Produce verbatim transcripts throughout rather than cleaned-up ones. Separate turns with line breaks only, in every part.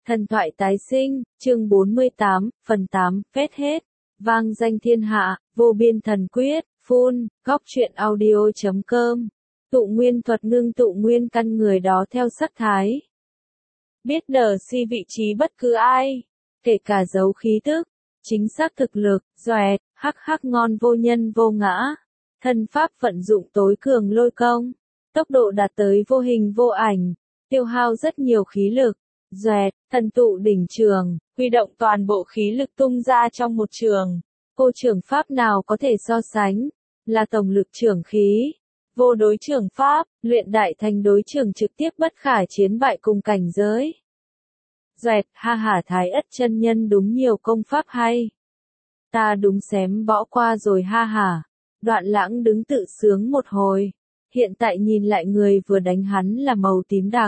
Thần thoại tái sinh, chương bốn mươi tám, phần tám, phết hết. Vang danh thiên hạ, vô biên thần quyết, phun, góc truyện audio chấm com. Tụ nguyên thuật ngưng tụ nguyên căn người đó theo sắc thái. Biết đờ si vị trí bất cứ ai, kể cả dấu khí tức, chính xác thực lực, doẹt, hắc hắc ngon vô nhân vô ngã. Thân pháp vận dụng tối cường lôi công, tốc độ đạt tới vô hình vô ảnh, tiêu hao rất nhiều khí lực. Doẹt, thần tụ đỉnh trường, huy động toàn bộ khí lực tung ra trong một trường. Cô trường pháp nào có thể so sánh, là tổng lực trường khí. Vô đối trường pháp, luyện đại thành đối trường trực tiếp bất khả chiến bại cùng cảnh giới. Doẹt, ha hả Thái Ất chân nhân đúng nhiều công pháp hay. Ta đúng xém bỏ qua rồi ha hả. Đoạn Lãng đứng tự sướng một hồi. Hiện tại nhìn lại người vừa đánh hắn là màu tím đặc.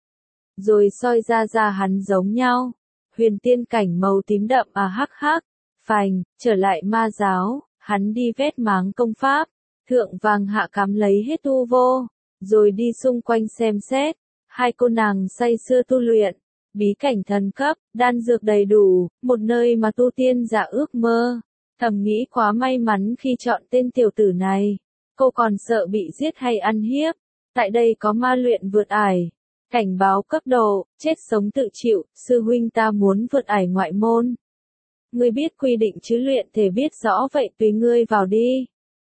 Rồi soi ra ra hắn giống nhau. Huyền tiên cảnh màu tím đậm à hắc hắc. Phành, trở lại ma giáo, hắn đi vét máng công pháp. Thượng vàng hạ cắm lấy hết tu vô. Rồi đi xung quanh xem xét. Hai cô nàng say sưa tu luyện. Bí cảnh thần cấp, đan dược đầy đủ, một nơi mà tu tiên giả ước mơ. Thầm nghĩ quá may mắn khi chọn tên tiểu tử này. Cô còn sợ bị giết hay ăn hiếp. Tại đây có ma luyện vượt ải. Cảnh báo cấp độ, chết sống tự chịu, sư huynh ta muốn vượt ải ngoại môn. Ngươi biết quy định chứ luyện thể biết rõ vậy tùy ngươi vào đi.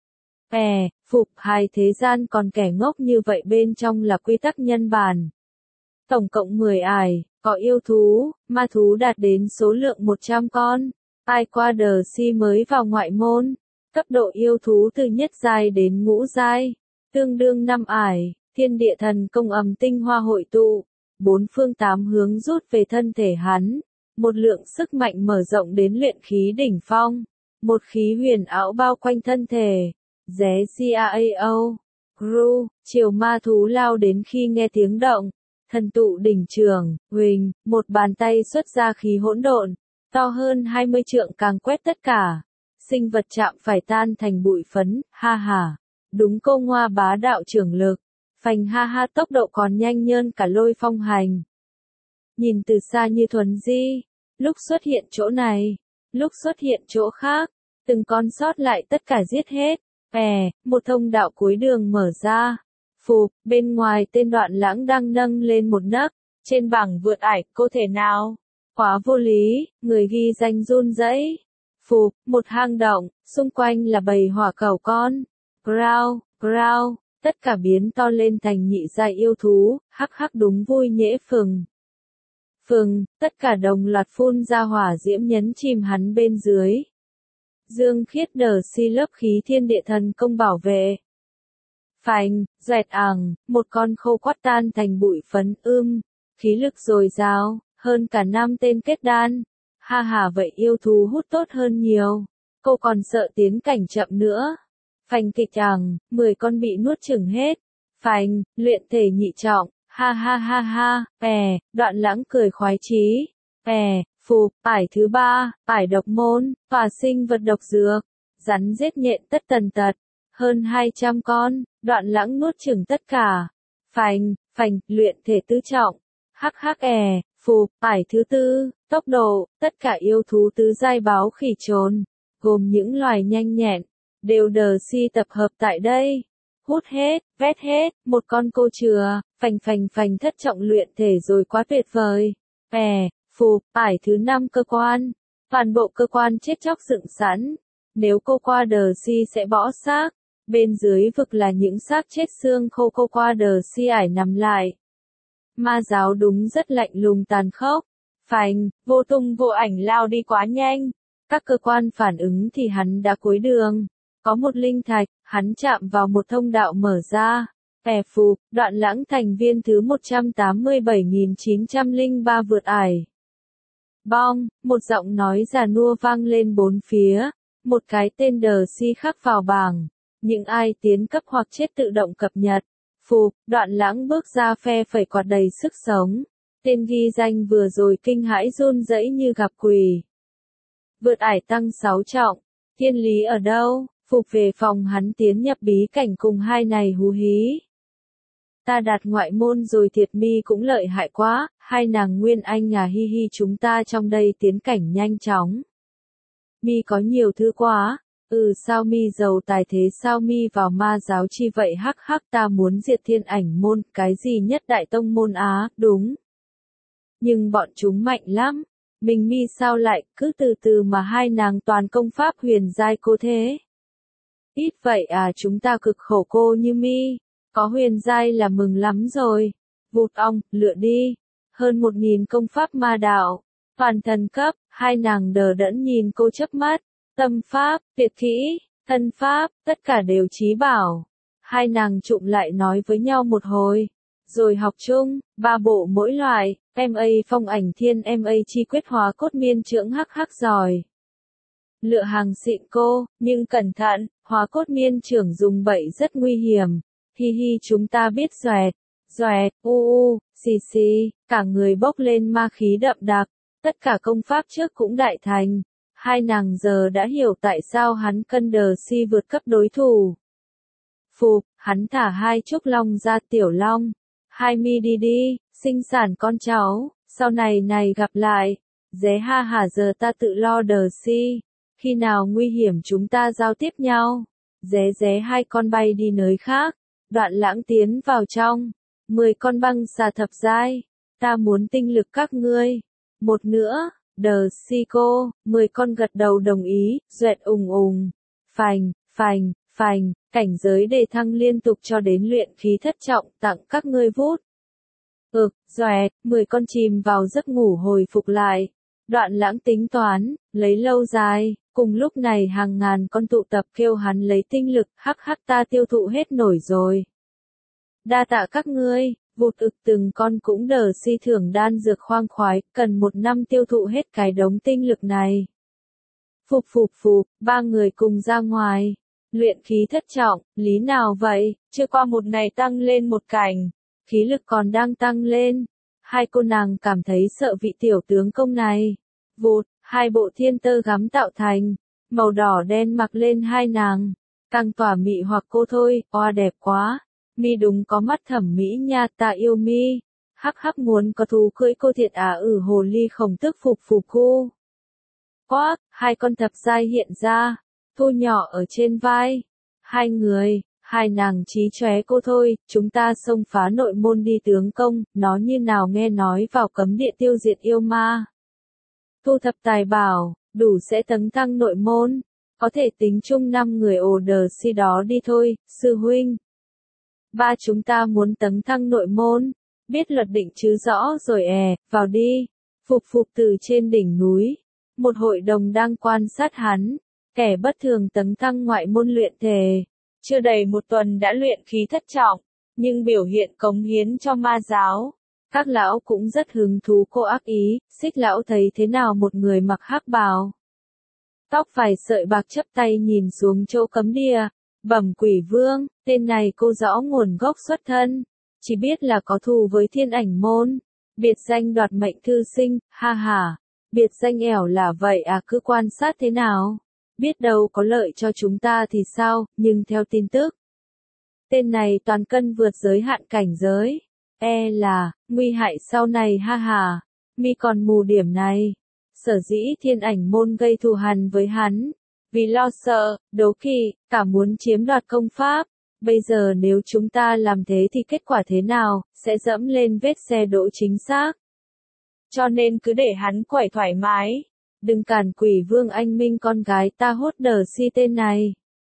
È, phục hai thế gian còn kẻ ngốc như vậy bên trong là quy tắc nhân bản. Tổng cộng mười ải, có yêu thú, ma thú đạt đến số lượng một trăm con. Ai qua đờ si mới vào ngoại môn. Cấp độ yêu thú từ nhất giai đến ngũ giai. Tương đương năm ải. Thiên địa thần công ầm tinh hoa hội tụ, bốn phương tám hướng rút về thân thể hắn, một lượng sức mạnh mở rộng đến luyện khí đỉnh phong, một khí huyền ảo bao quanh thân thể. Ré cao, Gru, chiều ma thú lao đến khi nghe tiếng động, thần tụ đỉnh trường, huỳnh, một bàn tay xuất ra khí hỗn độn, to hơn hai mươi trượng càng quét tất cả, sinh vật chạm phải tan thành bụi phấn, ha ha, đúng câu ngoa bá đạo trưởng lực. Phành ha ha tốc độ còn nhanh hơn cả lôi phong hành. Nhìn từ xa như thuần di, lúc xuất hiện chỗ này, lúc xuất hiện chỗ khác, từng con sót lại tất cả giết hết. È, một thông đạo cuối đường mở ra. Phục, bên ngoài tên Đoạn Lãng đang nâng lên một nấc, trên bảng vượt ải, cô thể nào? Quá vô lý, người ghi danh run rẩy. Phục, một hang động, xung quanh là bầy hỏa cẩu con. Growl, growl. Tất cả biến to lên thành nhị giai yêu thú, hắc hắc đúng vui nhễ phừng. Phừng, tất cả đồng loạt phun ra hỏa diễm nhấn chìm hắn bên dưới. Dương khiết đờ si lớp khí thiên địa thần công bảo vệ. Phành, doẹt ẳng, một con khô quắt tan thành bụi phấn ưm, khí lực dồi dào, hơn cả năm tên kết đan. Ha ha vậy yêu thú hút tốt hơn nhiều, cô còn sợ tiến cảnh chậm nữa. Phành kịch ẳng, mười con bị nuốt chửng hết. Phành, luyện thể nhị trọng, ha ha ha ha, è, Đoạn Lãng cười khoái chí. È, phục, ải thứ ba, ải độc môn, tòa sinh vật độc dược, rắn giết nhện tất tần tật, hơn hai trăm con, Đoạn Lãng nuốt chửng tất cả. Phành, phành, luyện thể tứ trọng, hắc hắc è, phục, ải thứ tư, tốc độ, tất cả yêu thú tứ giai báo khỉ trồn, gồm những loài nhanh nhẹn. Đều đờ si tập hợp tại đây. Hút hết, vét hết, một con cô chừa, phành phành phành thất trọng luyện thể rồi quá tuyệt vời. È, phục, ải thứ năm cơ quan. Toàn bộ cơ quan chết chóc dựng sẵn. Nếu cô qua đờ si sẽ bỏ xác. Bên dưới vực là những xác chết xương khô cô qua đờ si ải nằm lại. Ma giáo đúng rất lạnh lùng tàn khốc. Phành, vô tung vô ảnh lao đi quá nhanh. Các cơ quan phản ứng thì hắn đã cuối đường. Có một linh thạch, hắn chạm vào một thông đạo mở ra. È phục, Đoạn Lãng thành viên thứ một trăm tám mươi bảy nghìn chín trăm lẻ ba vượt ải. Bong, một giọng nói già nua vang lên bốn phía. Một cái tên đờ si khắc vào bảng. Những ai tiến cấp hoặc chết tự động cập nhật. Phục, Đoạn Lãng bước ra phe phẩy quạt đầy sức sống. Tên ghi danh vừa rồi kinh hãi run rẩy như gặp quỷ. Vượt ải tăng sáu trọng. Thiên lý ở đâu? Phục về phòng hắn tiến nhập bí cảnh cùng hai này hú hí. Ta đạt ngoại môn rồi thiệt mi cũng lợi hại quá, hai nàng Nguyên Anh à hi hi chúng ta trong đây tiến cảnh nhanh chóng. Mi có nhiều thứ quá, ừ sao mi giàu tài thế sao mi vào ma giáo chi vậy hắc hắc ta muốn diệt thiên ảnh môn, cái gì nhất đại tông môn á, đúng. Nhưng bọn chúng mạnh lắm, mình mi sao lại cứ từ từ mà hai nàng toàn công pháp huyền giai cô thế. Ít vậy à chúng ta cực khổ cô như mi. Có huyền giai là mừng lắm rồi. Vụt ong, lựa đi. Hơn một nghìn công pháp ma đạo. Toàn thần cấp, hai nàng đờ đẫn nhìn cô chớp mắt. Tâm pháp, tuyệt kỹ, thân pháp, tất cả đều trí bảo. Hai nàng trụm lại nói với nhau một hồi. Rồi học chung, ba bộ mỗi loại, em a phong ảnh thiên em a chi quyết hóa cốt miên trưởng hắc hắc giỏi. Lựa hàng xịn cô, nhưng cẩn thận, hóa cốt miên trưởng dùng bậy rất nguy hiểm. Hi hi chúng ta biết doẹt, doẹt, u u, xì xì, cả người bốc lên ma khí đậm đặc, tất cả công pháp trước cũng đại thành. Hai nàng giờ đã hiểu tại sao hắn cân đờ si vượt cấp đối thủ. Phục, hắn thả hai trúc long ra tiểu long. Hai mi đi đi, sinh sản con cháu, sau này này gặp lại. Dé ha hả giờ ta tự lo đờ si. Khi nào nguy hiểm chúng ta giao tiếp nhau. Dé dé hai con bay đi nơi khác. Đoạn lãng tiến vào trong. Mười con băng xà thập giai. Ta muốn tinh lực các ngươi. Một nữa, đờ si cô. Mười con gật đầu đồng ý, duẹt ùng ùng. Phành, phành, phành. Cảnh giới đề thăng liên tục cho đến luyện khí thất trọng tặng các ngươi vút. Ực, doẹt, mười con chìm vào giấc ngủ hồi phục lại. Đoạn lãng tính toán, lấy lâu dài, cùng lúc này hàng ngàn con tụ tập kêu hắn lấy tinh lực, hắc hắc ta tiêu thụ hết nổi rồi. Đa tạ các ngươi, vụt ực từng con cũng đờ si thưởng đan dược khoang khoái, cần một năm tiêu thụ hết cái đống tinh lực này. Phục phục phục, ba người cùng ra ngoài. Luyện khí thất trọng, lý nào vậy, chưa qua một ngày tăng lên một cảnh, khí lực còn đang tăng lên. Hai cô nàng cảm thấy sợ vị tiểu tướng công này. Vụt, hai bộ thiên tơ gắm tạo thành, màu đỏ đen mặc lên hai nàng, càng tỏa mị hoặc cô thôi, oa đẹp quá. Mi đúng có mắt thẩm mỹ nha ta yêu mi. Hắc hắc muốn có thú cưỡi cô thiệt à ử hồ ly khổng tức phục phục khu. Quác, hai con thập giai hiện ra. Thu nhỏ ở trên vai. Hai người, hai nàng trí chóe cô thôi, chúng ta xông phá nội môn đi tướng công, nó như nào nghe nói vào cấm địa tiêu diệt yêu ma. Thu thập tài bảo, đủ sẽ tấn thăng nội môn, có thể tính chung năm người ồ đờ si đó đi thôi, sư huynh. Ba chúng ta muốn tấn thăng nội môn, biết luật định chứ rõ rồi è, vào đi. Phục phục từ trên đỉnh núi, một hội đồng đang quan sát hắn. Kẻ bất thường tấn thăng ngoại môn luyện thể, chưa đầy một tuần đã luyện khí thất trọng, nhưng biểu hiện cống hiến cho ma giáo. Các lão cũng rất hứng thú cô ác ý, Xích lão thấy thế nào một người mặc hắc bào. Tóc vài sợi bạc chắp tay nhìn xuống chỗ cấm địa, bẩm quỷ vương, tên này cô rõ nguồn gốc xuất thân, chỉ biết là có thù với thiên ảnh môn, biệt danh đoạt mệnh thư sinh, ha ha, biệt danh ẻo là vậy à cứ quan sát thế nào. Biết đâu có lợi cho chúng ta thì sao, nhưng theo tin tức. Tên này toàn cân vượt giới hạn cảnh giới. E là, nguy hại sau này ha ha. Mi còn mù điểm này. Sở dĩ thiên ảnh môn gây thù hằn với hắn. Vì lo sợ, đố kỵ, cả muốn chiếm đoạt công pháp. Bây giờ nếu chúng ta làm thế thì kết quả thế nào, sẽ dẫm lên vết xe đỗ chính xác. Cho nên cứ để hắn quẩy thoải mái. Đừng cản quỷ vương anh minh con gái ta hốt đờ si tên này.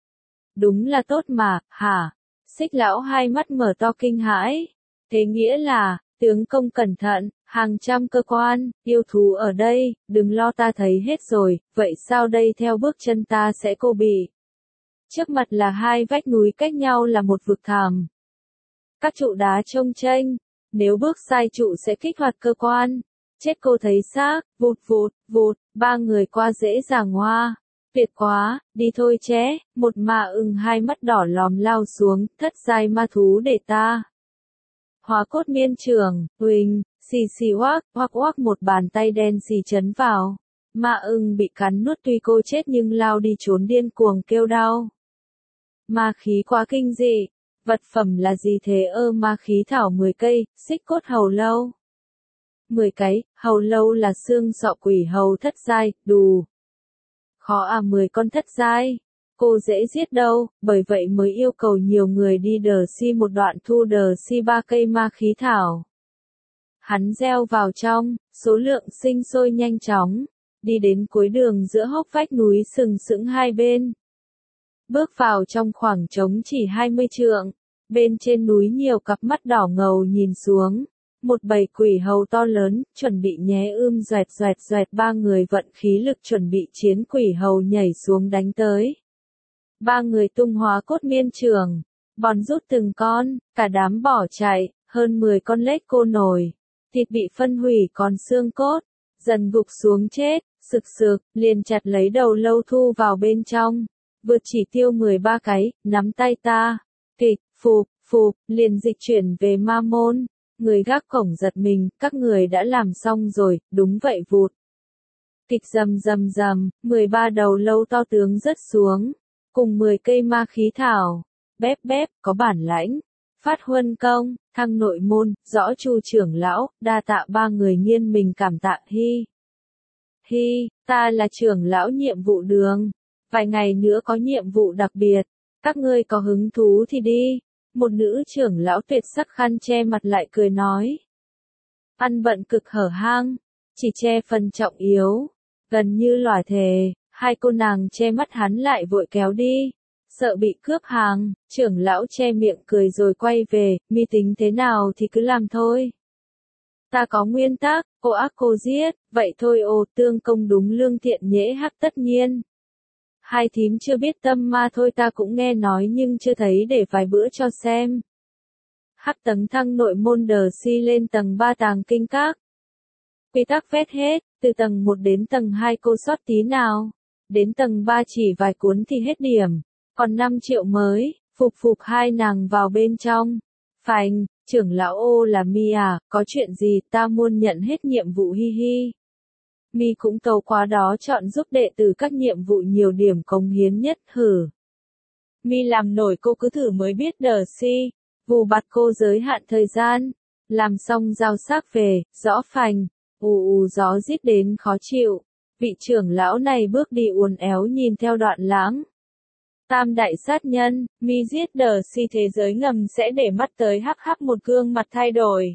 Đúng là tốt mà, hả? Xích lão hai mắt mở to kinh hãi. Thế nghĩa là, tướng công cẩn thận, hàng trăm cơ quan, yêu thú ở đây, đừng lo ta thấy hết rồi, vậy sao đây theo bước chân ta sẽ cô bị. Trước mặt là hai vách núi cách nhau là một vực thẳm. Các trụ đá trông chênh, nếu bước sai trụ sẽ kích hoạt cơ quan. Chết cô thấy xác, vụt vụt, vụt, ba người qua dễ dàng hoa. Tuyệt quá, đi thôi ché, một ma ưng hai mắt đỏ lòm lao xuống, thất giai ma thú để ta. Hóa cốt miên trưởng, huỳnh, xì xì hoác, hoác hoác một bàn tay đen xì chấn vào. Ma ưng bị cắn nuốt tuy cô chết nhưng lao đi trốn điên cuồng kêu đau. Ma khí quá kinh dị, Vật phẩm là gì thế ơ ma khí thảo mười cây, xích cốt hầu lâu. mười cái, hầu lâu là xương sọ quỷ hầu thất giai, đù. Khó à mười con thất giai. Cô dễ giết đâu, bởi vậy mới yêu cầu nhiều người đi đờ si một đoạn thu đờ si ba cây ma khí thảo. Hắn gieo vào trong, số lượng sinh sôi nhanh chóng, đi đến cuối đường giữa hốc vách núi sừng sững hai bên. Bước vào trong khoảng trống chỉ hai mươi trượng, bên trên núi nhiều cặp mắt đỏ ngầu nhìn xuống, một bầy quỷ hầu to lớn, chuẩn bị nhé ưm doẹt doẹt doẹt ba người vận khí lực chuẩn bị chiến quỷ hầu nhảy xuống đánh tới. Ba người tung hóa cốt miên trường, bòn rút từng con, cả đám bỏ chạy, hơn mười con lết cô nổi, thịt bị phân hủy còn xương cốt, dần gục xuống chết, sực sực, liền chặt lấy đầu lâu thu vào bên trong, vượt chỉ tiêu mười ba cái, nắm tay ta, kịch, phục, phục, liền dịch chuyển về ma môn, người gác cổng giật mình, các người đã làm xong rồi, đúng vậy vụt. Kịch rầm rầm rầm, mười ba đầu lâu to tướng rớt xuống, cùng mười cây ma khí thảo, bép bép, có bản lãnh, phát huân công, thăng nội môn, rõ chu trưởng lão, đa tạ ba người nghiên mình cảm tạ hi. Hi, ta là trưởng lão nhiệm vụ đường, vài ngày nữa có nhiệm vụ đặc biệt, các ngươi có hứng thú thì đi, một nữ trưởng lão tuyệt sắc khăn che mặt lại cười nói. Ăn bận cực hở hang, chỉ che phần trọng yếu, gần như lòa thề. Hai cô nàng che mắt hắn lại vội kéo đi, sợ bị cướp hàng, trưởng lão che miệng cười rồi quay về, mi tính thế nào thì cứ làm thôi. Ta có nguyên tắc, cô ác cô giết, vậy thôi ồ tương công đúng lương thiện nhễ hắc tất nhiên. Hai thím chưa biết tâm ma thôi ta cũng nghe nói nhưng chưa thấy để vài bữa cho xem. Hắc tấn thăng nội môn đờ si lên tầng ba tàng kinh các. Quy tắc vét hết, từ tầng một đến tầng hai cô sót tí nào. Đến tầng ba chỉ vài cuốn thì hết điểm, còn năm triệu mới, phục phục hai nàng vào bên trong. Phành, trưởng lão ô là mi à, có chuyện gì ta muốn nhận hết nhiệm vụ hi hi. Mi cũng tâu quá đó chọn giúp đệ tử các nhiệm vụ nhiều điểm cống hiến nhất hử. Mi làm nổi cô cứ thử mới biết đờ si, vù bặt cô giới hạn thời gian, làm xong giao xác về, rõ phành, ù ù gió rít đến khó chịu. Vị trưởng lão này bước đi uốn éo nhìn theo đoạn lãng. Tam đại sát nhân, mi giết đờ si thế giới ngầm sẽ để mắt tới hắc hắc một gương mặt thay đổi.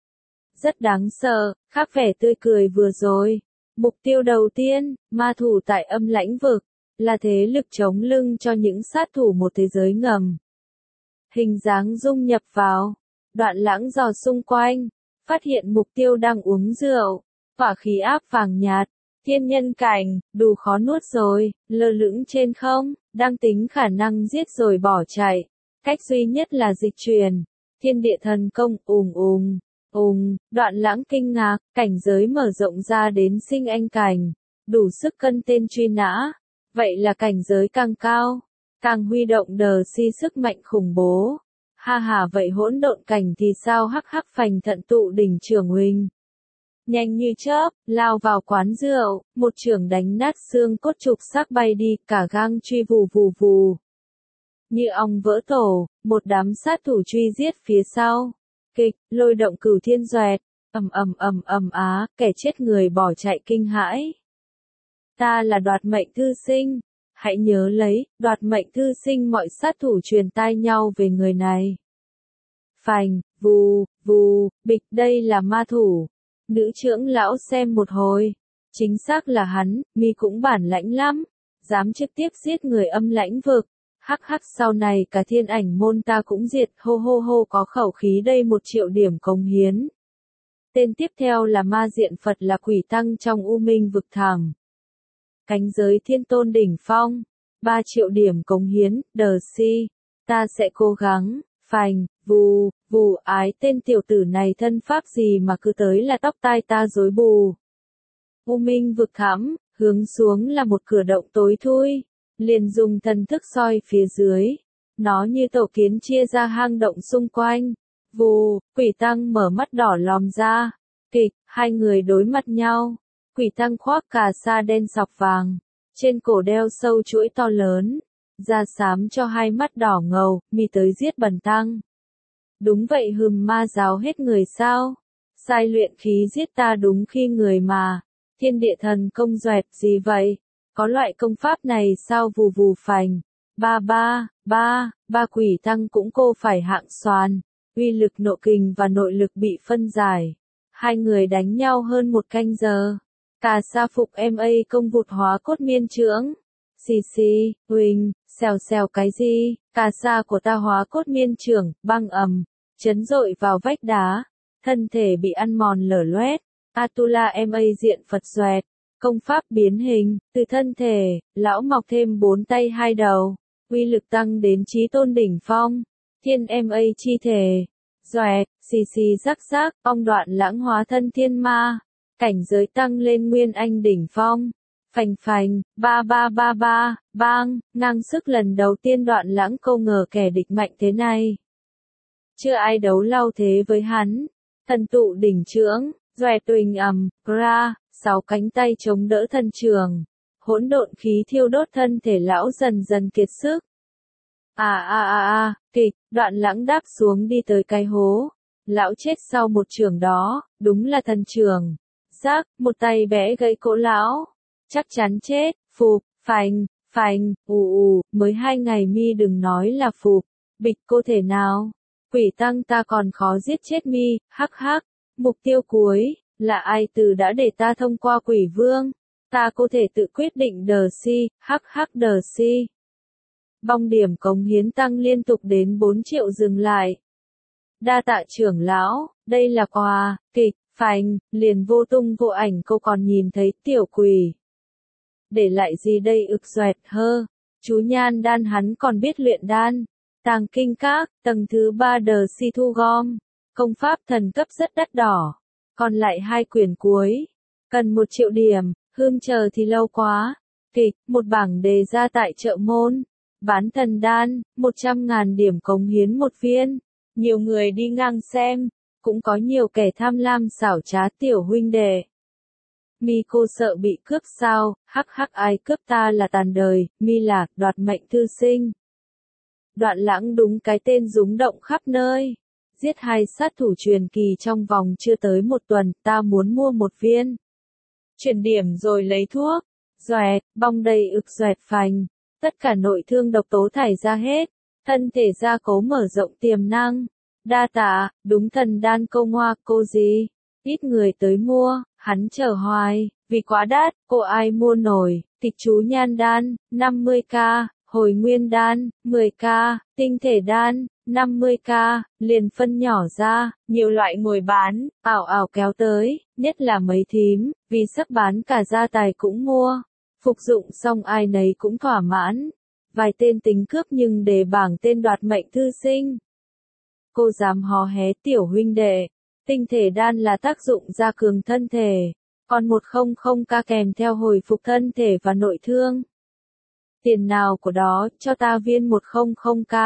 Rất đáng sợ, khác vẻ tươi cười vừa rồi. Mục tiêu đầu tiên, ma thủ tại âm lãnh vực, là thế lực chống lưng cho những sát thủ một thế giới ngầm. Hình dáng dung nhập vào, đoạn lãng dò xung quanh, phát hiện mục tiêu đang uống rượu, hỏa khí áp vàng nhạt. Thiên nhân cảnh, đủ khó nuốt rồi, lơ lửng trên không, đang tính khả năng giết rồi bỏ chạy. Cách duy nhất là dịch chuyển. Thiên địa thần công, ùm ùm, ùm, đoạn lãng kinh ngạc, cảnh giới mở rộng ra đến sinh anh cảnh. Đủ sức cân tên truy nã. Vậy là cảnh giới càng cao, càng huy động đờ si sức mạnh khủng bố. Ha ha vậy hỗn độn cảnh thì sao hắc hắc phành thận tụ đỉnh trưởng huynh. Nhanh như chớp, lao vào quán rượu, một chưởng đánh nát xương cốt trục xác bay đi, cả gang truy vù vù vù. Như ong vỡ tổ, một đám sát thủ truy giết phía sau. Kịch, lôi động cửu thiên doẹt, ầm ầm ầm ầm á, kẻ chết người bỏ chạy kinh hãi. Ta là đoạt mệnh thư sinh. Hãy nhớ lấy, đoạt mệnh thư sinh mọi sát thủ truyền tai nhau về người này. Phành, vù, vù, bịch đây là ma thủ. Nữ trưởng lão xem một hồi, chính xác là hắn, mi cũng bản lãnh lắm, dám trực tiếp giết người âm lãnh vực, hắc hắc sau này cả thiên ảnh môn ta cũng diệt, hô hô hô có khẩu khí đây một triệu điểm cống hiến. Tên tiếp theo là ma diện Phật là quỷ tăng trong U Minh vực thẳm. Cánh giới thiên tôn đỉnh phong, ba triệu điểm cống hiến, đờ si, ta sẽ cố gắng, phành, vù, vù ái tên tiểu tử này thân pháp gì mà cứ tới là tóc tai ta rối bù. U Minh vực thẳm, hướng xuống là một cửa động tối thui, liền dùng thần thức soi phía dưới, nó như tổ kiến chia ra hang động xung quanh. Vù, quỷ tăng mở mắt đỏ lòm ra, kịch, hai người đối mặt nhau, quỷ tăng khoác cà sa đen sọc vàng, trên cổ đeo sâu chuỗi to lớn, Da xám cho hai mắt đỏ ngầu, mi tới giết bần tăng. Đúng vậy hừm ma giáo hết người sao? Sai luyện khí giết ta đúng khi người mà. Thiên địa thần công doẹt gì vậy? Có loại công pháp này sao vù vù phành? Ba ba, ba, ba quỷ tăng cũng cô phải hạng soàn. Uy lực nộ kình và nội lực bị phân giải. Hai người đánh nhau hơn một canh giờ. Cà sa phục em a công vụt hóa cốt miên chưởng. Xì xì, huỳnh, xèo xèo cái gì? Cà sa của ta hóa cốt miên chưởng, băng ầm, chấn dội vào vách đá. Thân thể bị ăn mòn lở loét. Atula em a diện Phật doẹt. Công pháp biến hình, từ thân thể, lão mọc thêm bốn tay hai đầu. Uy lực tăng đến chí tôn đỉnh phong. Thiên em a chi thể. Doẹt, xì xì rắc rắc, ong đoạn lãng hóa thân thiên ma. Cảnh giới tăng lên nguyên anh đỉnh phong. Phành phành, ba ba ba ba, bang, ngang sức lần đầu tiên đoạn lãng câu ngờ kẻ địch mạnh thế này. Chưa ai đấu lao thế với hắn. Thần tụ đỉnh chưởng, doẹt tuỳnh ầm, ra, sáu cánh tay chống đỡ thân trường. Hỗn độn khí thiêu đốt thân thể lão dần dần kiệt sức. À à à à, kịch, đoạn lãng đáp xuống đi tới cái hố. Lão chết sau một trường đó, đúng là thần trường. Rác, một tay bẽ gãy cổ lão. Chắc chắn chết, phục, phành, phành, ù ù, mới hai ngày mi đừng nói là phục. Bịch cô thể nào? Quỷ tăng ta còn khó giết chết mi, hắc hắc. Mục tiêu cuối, là ai từ đã để ta thông qua quỷ vương? Ta có thể tự quyết định đờ si, hắc hắc đờ si. Bong điểm cống hiến tăng liên tục đến bốn triệu dừng lại. Đa tạ trưởng lão, đây là quà, kịch, phành, liền vô tung vô ảnh cô còn nhìn thấy tiểu quỷ. Để lại gì đây ực doẹt hơ, chú nhan đan hắn còn biết luyện đan. Tàng kinh các, tầng thứ ba đờ si thu gom. Công pháp thần cấp rất đắt đỏ. Còn lại hai quyển cuối. Cần một triệu điểm, hương chờ thì lâu quá. Kịch, một bảng đề ra tại chợ môn. Bán thần đan, một trăm ngàn điểm cống hiến một viên. Nhiều người đi ngang xem. Cũng có nhiều kẻ tham lam xảo trá tiểu huynh đệ. Mi cô sợ bị cướp sao, hắc hắc ai cướp ta là tàn đời, mi là, đoạt mệnh thư sinh. Đoạn lãng đúng cái tên rúng động khắp nơi. Giết hai sát thủ truyền kỳ trong vòng chưa tới một tuần, ta muốn mua một viên. Chuyển điểm rồi lấy thuốc. Doẹt, bong đầy ực doẹt phành. Tất cả nội thương độc tố thải ra hết. Thân thể gia cố mở rộng tiềm năng. Đa tạ, đúng thần đan câu ngoa, cô gì? Ít người tới mua, hắn chờ hoài, vì quá đắt, cô ai mua nổi. Tịch chú nhan đan, năm mươi k, hồi nguyên đan, mười k, tinh thể đan, năm mươi k, liền phân nhỏ ra, nhiều loại ngồi bán, ảo ảo kéo tới, nhất là mấy thím, vì sắc bán cả gia tài cũng mua. Phục dụng xong ai nấy cũng thỏa mãn. Vài tên tính cướp nhưng để bảng tên đoạt mệnh thư sinh. Cô dám hò hé tiểu huynh đệ. Tinh thể đan là tác dụng gia cường thân thể. Còn một trăm k kèm theo hồi phục thân thể và nội thương. Tiền nào của đó, cho ta viên một trăm k.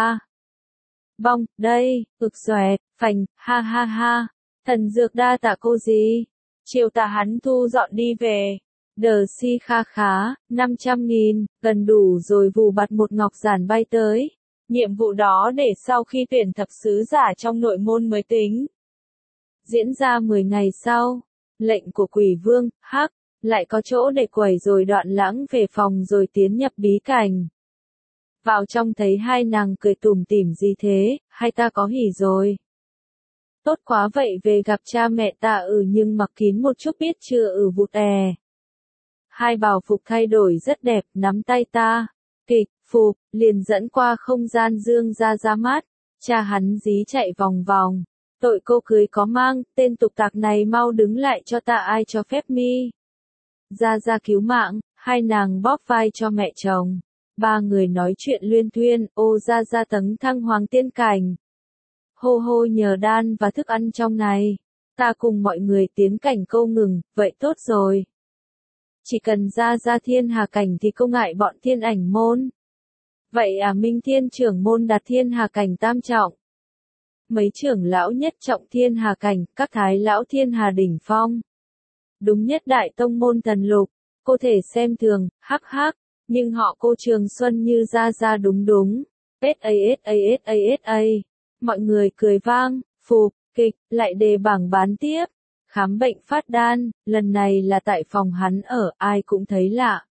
Bong, đây, ực xoẹt, phành, ha ha ha. Thần dược đa tạ cô gì? Chiều tà hắn thu dọn đi về. Đờ si kha khá, năm trăm nghìn, gần đủ rồi vù bặt một ngọc giản bay tới. Nhiệm vụ đó để sau khi tuyển thập sứ giả trong nội môn mới tính. Diễn ra mười ngày sau, lệnh của quỷ vương, hắc, lại có chỗ để quẩy rồi đoạn lãng về phòng rồi tiến nhập bí cảnh. Vào trong thấy hai nàng cười tủm tỉm gì thế, hai ta có hỉ rồi. Tốt quá vậy về gặp cha mẹ ta ừ nhưng mặc kín một chút biết chưa ừ vụt è. Hai bào phục thay đổi rất đẹp, nắm tay ta. Kịch, phục, liền dẫn qua không gian dương ra ra mắt. Cha hắn dí chạy vòng vòng. Tội cô cưới có mang, tên tục tạc này mau đứng lại cho ta ai cho phép mi. Ra ra cứu mạng, hai nàng bóp vai cho mẹ chồng. Ba người nói chuyện luyên thuyên, ô ra ra tấn thăng hoàng tiên cảnh. Hô hô nhờ đan và thức ăn trong này. Ta cùng mọi người tiến cảnh câu ngừng, vậy tốt rồi. Chỉ cần ra ra thiên hà cảnh thì không ngại bọn thiên ảnh môn. Vậy à Minh Thiên trưởng môn đạt thiên hà cảnh tam trọng. Mấy trưởng lão nhất trọng thiên hà cảnh, các thái lão thiên hà đỉnh phong. Đúng nhất đại tông môn thần lục, cô thể xem thường, hắc hắc, Nhưng họ cô Trường Xuân như ra ra đúng đúng. ét a ét a ét a ét a. Mọi người cười vang, phục, kịch, lại đề bảng bán tiếp. Khám bệnh phát đan, lần này là tại phòng hắn ở, ai cũng thấy lạ.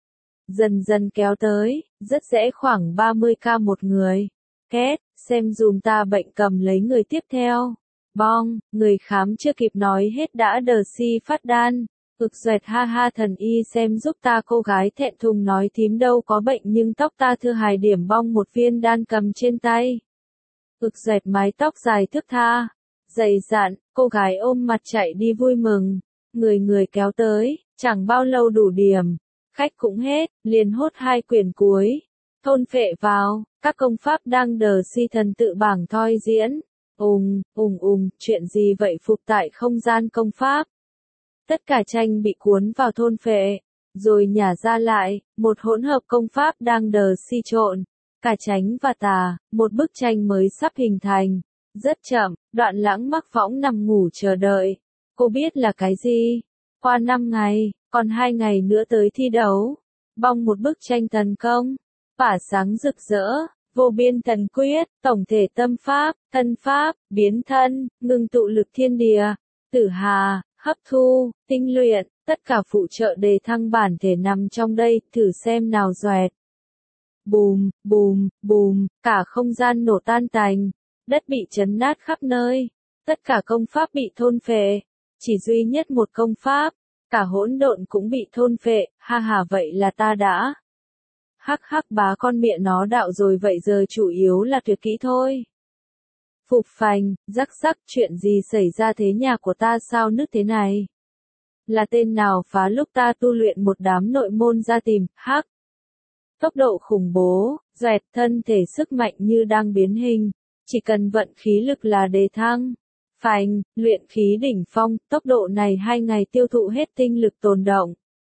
Dần dần kéo tới, rất dễ khoảng ba mươi k một người. Két, xem dùm ta bệnh cầm lấy người tiếp theo. Bong, người khám chưa kịp nói hết đã đờ si phát đan. Ực doẹt ha ha thần y xem giúp ta cô gái thẹn thùng nói thím đâu có bệnh nhưng tóc ta thưa hài điểm bong một viên đan cầm trên tay. Ực doẹt mái tóc dài thướt tha. Dày dạn, cô gái ôm mặt chạy đi vui mừng. Người người kéo tới, chẳng bao lâu đủ điểm. Khách cũng hết, liền hốt hai quyển cuối. Thôn phệ vào, các công pháp đang đờ si thần tự bảng thoi diễn. Ùng, ùng ùng, chuyện gì vậy phục tại không gian công pháp. Tất cả tranh bị cuốn vào thôn phệ, rồi nhả ra lại, một hỗn hợp công pháp đang đờ si trộn. Cả chánh và tà, một bức tranh mới sắp hình thành. Rất chậm, Đoạn Lãng mắc võng nằm ngủ chờ đợi. Cô biết là cái gì? Qua năm ngày, còn hai ngày nữa tới thi đấu. Bong một bức tranh thần công. Phả sáng rực rỡ, vô biên thần quyết, tổng thể tâm pháp, thân pháp, biến thân, ngừng tụ lực thiên địa, tử hà, hấp thu, tinh luyện, tất cả phụ trợ đề thăng bản thể nằm trong đây, thử xem nào doẹt. Bùm, bùm, bùm, cả không gian nổ tan tành, đất bị chấn nát khắp nơi, tất cả công pháp bị thôn phệ, chỉ duy nhất một công pháp, cả hỗn độn cũng bị thôn phệ, ha ha vậy là ta đã. Hắc hắc bá con mẹ nó đạo rồi vậy giờ chủ yếu là tuyệt kỹ thôi. Phục phành, rắc rắc chuyện gì xảy ra thế nhà của ta sao nứt thế này? Là tên nào phá lúc ta tu luyện một đám nội môn ra tìm, hắc. Tốc độ khủng bố, doẹt thân thể sức mạnh như đang biến hình, chỉ cần vận khí lực là đề thăng. Phành, luyện khí đỉnh phong, tốc độ này hai ngày tiêu thụ hết tinh lực tồn động.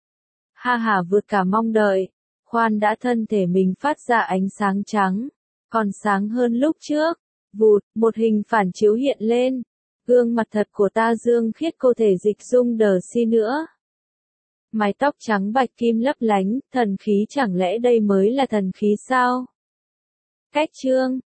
Ha ha vượt cả mong đợi. Khoan đã thân thể mình phát ra ánh sáng trắng, còn sáng hơn lúc trước. Vụt, một hình phản chiếu hiện lên. Gương mặt thật của ta dương khiết cô thể dịch dung đờ si nữa. Mái tóc trắng bạch kim lấp lánh, thần khí chẳng lẽ đây mới là thần khí sao? Cách chương